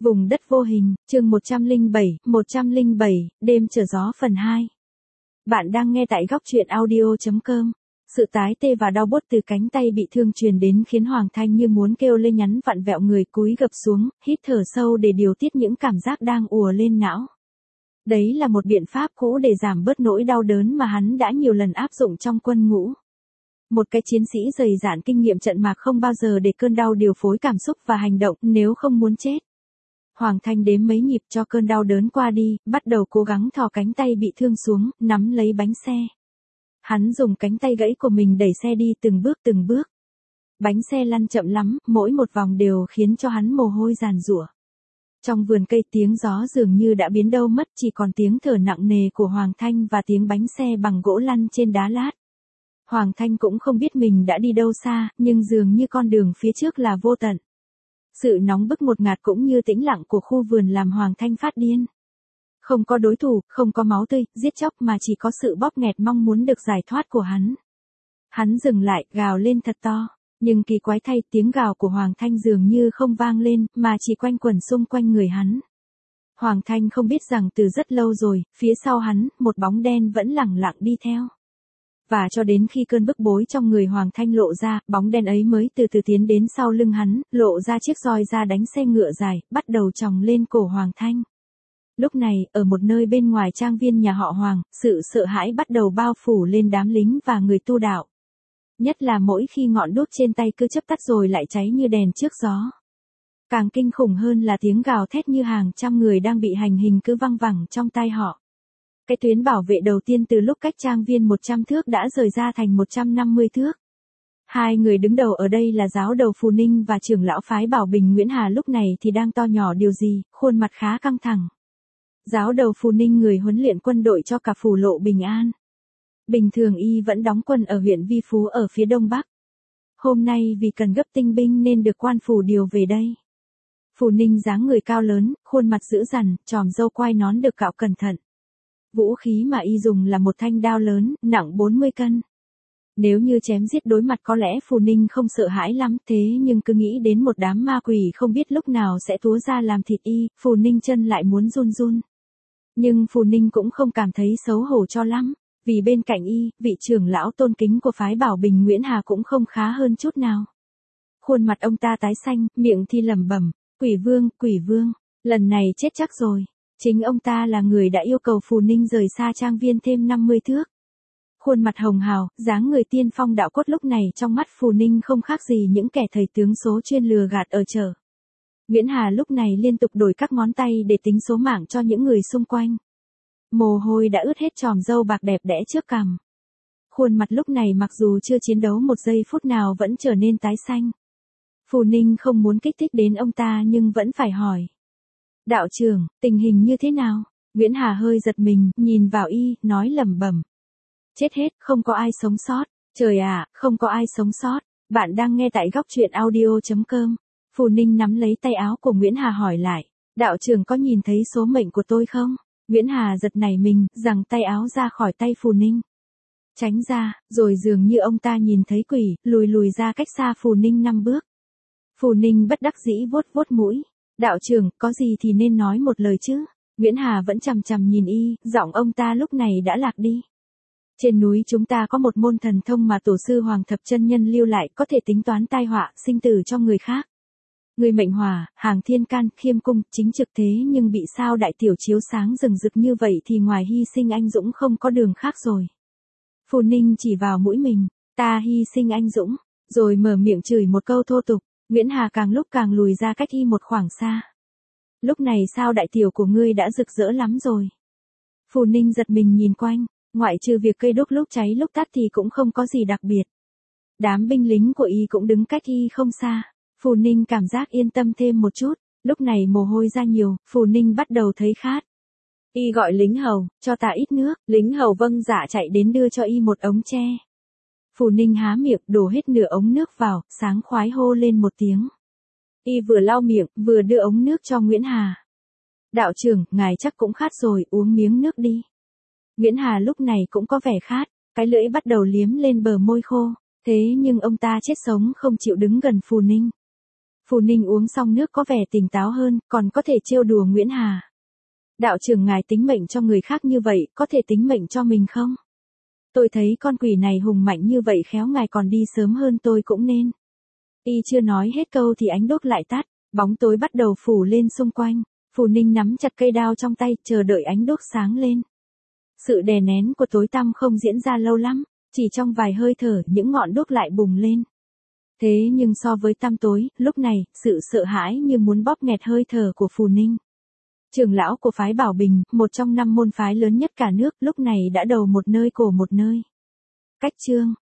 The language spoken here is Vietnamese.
Vùng đất vô hình, chương 107, đêm trở gió phần 2. Bạn đang nghe tại góc truyện audio.com. Sự tái tê và đau buốt từ cánh tay bị thương truyền đến khiến Hoàng Thanh như muốn kêu lên, nhắn vặn vẹo người, cúi gập xuống, hít thở sâu để điều tiết những cảm giác đang ùa lên não. Đấy là một biện pháp cũ để giảm bớt nỗi đau đớn mà hắn đã nhiều lần áp dụng trong quân ngũ. Một cái chiến sĩ dày dạn kinh nghiệm trận mạc không bao giờ để cơn đau điều phối cảm xúc và hành động nếu không muốn chết. Hoàng Thanh đếm mấy nhịp cho cơn đau đớn qua đi, bắt đầu cố gắng thò cánh tay bị thương xuống, nắm lấy bánh xe. Hắn dùng cánh tay gãy của mình đẩy xe đi từng bước. Bánh xe lăn chậm lắm, mỗi một vòng đều khiến cho hắn mồ hôi giàn giụa. Trong vườn cây tiếng gió dường như đã biến đâu mất, chỉ còn tiếng thở nặng nề của Hoàng Thanh và tiếng bánh xe bằng gỗ lăn trên đá lát. Hoàng Thanh cũng không biết mình đã đi đâu xa, nhưng dường như con đường phía trước là vô tận. Sự nóng bức ngột ngạt cũng như tĩnh lặng của khu vườn làm Hoàng Thanh phát điên. Không có đối thủ, không có máu tươi, giết chóc mà chỉ có sự bóp nghẹt mong muốn được giải thoát của hắn. Hắn dừng lại, gào lên thật to. Nhưng kỳ quái thay, tiếng gào của Hoàng Thanh dường như không vang lên, mà chỉ quanh quẩn xung quanh người hắn. Hoàng Thanh không biết rằng từ rất lâu rồi, phía sau hắn, một bóng đen vẫn lẳng lặng đi theo. Và cho đến khi cơn bức bối trong người Hoàng Thanh lộ ra, bóng đen ấy mới từ từ tiến đến sau lưng hắn, lộ ra chiếc roi da đánh xe ngựa dài, bắt đầu chòng lên cổ Hoàng Thanh. Lúc này, ở một nơi bên ngoài trang viên nhà họ Hoàng, sự sợ hãi bắt đầu bao phủ lên đám lính và người tu đạo. Nhất là mỗi khi ngọn đuốc trên tay cứ chớp tắt rồi lại cháy như đèn trước gió. Càng kinh khủng hơn là tiếng gào thét như hàng trăm người đang bị hành hình cứ văng vẳng trong tai họ. Cái tuyến bảo vệ đầu tiên từ lúc cách trang viên 100 thước đã rời ra thành 150 thước. Hai người đứng đầu ở đây là giáo đầu Phù Ninh và trưởng lão phái Bảo Bình Nguyễn Hà lúc này thì đang to nhỏ điều gì, khuôn mặt khá căng thẳng. Giáo đầu Phù Ninh người huấn luyện quân đội cho cả phủ lộ Bình An. Bình thường y vẫn đóng quân ở huyện Vi Phú ở phía đông bắc. Hôm nay vì cần gấp tinh binh nên được quan phủ điều về đây. Phù Ninh dáng người cao lớn, khuôn mặt dữ dằn, tròm râu quai nón được cạo cẩn thận. Vũ khí mà y dùng là một thanh đao lớn, nặng 40 cân. Nếu như chém giết đối mặt có lẽ Phù Ninh không sợ hãi lắm, thế nhưng cứ nghĩ đến một đám ma quỷ không biết lúc nào sẽ túa ra làm thịt y, Phù Ninh chân lại muốn run run. Nhưng Phù Ninh cũng không cảm thấy xấu hổ cho lắm, vì bên cạnh y, vị trưởng lão tôn kính của phái Bảo Bình Nguyễn Hà cũng không khá hơn chút nào. Khuôn mặt ông ta tái xanh, miệng thì lẩm bẩm, quỷ vương, lần này chết chắc rồi. Chính ông ta là người đã yêu cầu Phù Ninh rời xa trang viên thêm 50 thước. Khuôn mặt hồng hào, dáng người tiên phong đạo cốt lúc này trong mắt Phù Ninh không khác gì những kẻ thầy tướng số chuyên lừa gạt ở chợ. Nguyễn Hà lúc này liên tục đổi các ngón tay để tính số mạng cho những người xung quanh. Mồ hôi đã ướt hết tròm râu bạc đẹp đẽ trước cằm. Khuôn mặt lúc này mặc dù chưa chiến đấu một giây phút nào vẫn trở nên tái xanh. Phù Ninh không muốn kích thích đến ông ta nhưng vẫn phải hỏi. Đạo trưởng, tình hình như thế nào? Nguyễn Hà hơi giật mình, nhìn vào y, nói lẩm bẩm. Chết hết, không có ai sống sót. Trời ạ, không có ai sống sót. Bạn đang nghe tại góc truyện audio.com. Phù Ninh nắm lấy tay áo của Nguyễn Hà hỏi lại. Đạo trưởng có nhìn thấy số mệnh của tôi không? Nguyễn Hà giật nảy mình, giằng tay áo ra khỏi tay Phù Ninh. Tránh ra, rồi dường như ông ta nhìn thấy quỷ, lùi ra cách xa Phù Ninh 5 bước. Phù Ninh bất đắc dĩ vuốt mũi. Đạo trưởng, có gì thì nên nói một lời chứ. Nguyễn Hà vẫn chằm chằm nhìn y, giọng ông ta lúc này đã lạc đi. Trên núi chúng ta có một môn thần thông mà tổ sư Hoàng Thập Chân Nhân lưu lại, có thể tính toán tai họa, sinh tử cho người khác. Người mệnh hỏa, hàng thiên can, khiêm cung, chính trực thế nhưng bị sao đại tiểu chiếu sáng rừng rực như vậy thì ngoài hy sinh anh dũng không có đường khác rồi. Phù Ninh chỉ vào mũi mình, ta hy sinh anh dũng, rồi mở miệng chửi một câu thô tục. Nguyễn Hà càng lúc càng lùi ra cách y một khoảng xa. Lúc này sao đại tiểu của ngươi đã rực rỡ lắm rồi. Phù Ninh giật mình nhìn quanh, ngoại trừ việc cây đuốc lúc cháy lúc tắt thì cũng không có gì đặc biệt. Đám binh lính của y cũng đứng cách y không xa. Phù Ninh cảm giác yên tâm thêm một chút, lúc này mồ hôi ra nhiều, Phù Ninh bắt đầu thấy khát. Y gọi lính hầu, cho ta ít nước, lính hầu vâng dạ chạy đến đưa cho y một ống tre. Phù Ninh há miệng, đổ hết nửa ống nước vào, sáng khoái hô lên một tiếng. Y vừa lau miệng, vừa đưa ống nước cho Nguyễn Hà. Đạo trưởng, ngài chắc cũng khát rồi, uống miếng nước đi. Nguyễn Hà lúc này cũng có vẻ khát, cái lưỡi bắt đầu liếm lên bờ môi khô, thế nhưng ông ta chết sống không chịu đứng gần Phù Ninh. Phù Ninh uống xong nước có vẻ tỉnh táo hơn, còn có thể trêu đùa Nguyễn Hà. Đạo trưởng ngài tính mệnh cho người khác như vậy, có thể tính mệnh cho mình không? Tôi thấy con quỷ này hùng mạnh như vậy khéo ngài còn đi sớm hơn tôi cũng nên. Y chưa nói hết câu thì ánh đốt lại tắt, bóng tối bắt đầu phủ lên xung quanh. Phù Ninh nắm chặt cây đao trong tay, chờ đợi ánh đốt sáng lên. Sự đè nén của tối tăm không diễn ra lâu lắm, chỉ trong vài hơi thở những ngọn đốt lại bùng lên. Thế nhưng so với tăm tối, lúc này, sự sợ hãi như muốn bóp nghẹt hơi thở của Phù Ninh. Trưởng lão của phái Bảo Bình, một trong 5 môn phái lớn nhất cả nước, lúc này đã đầu một nơi cổ một nơi. Cách chương